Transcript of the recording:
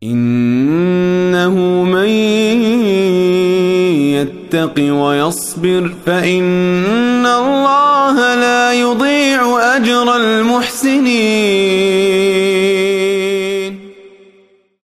إنه من يتق ويصبر فإن الله لا يضيع أجر المحسنين.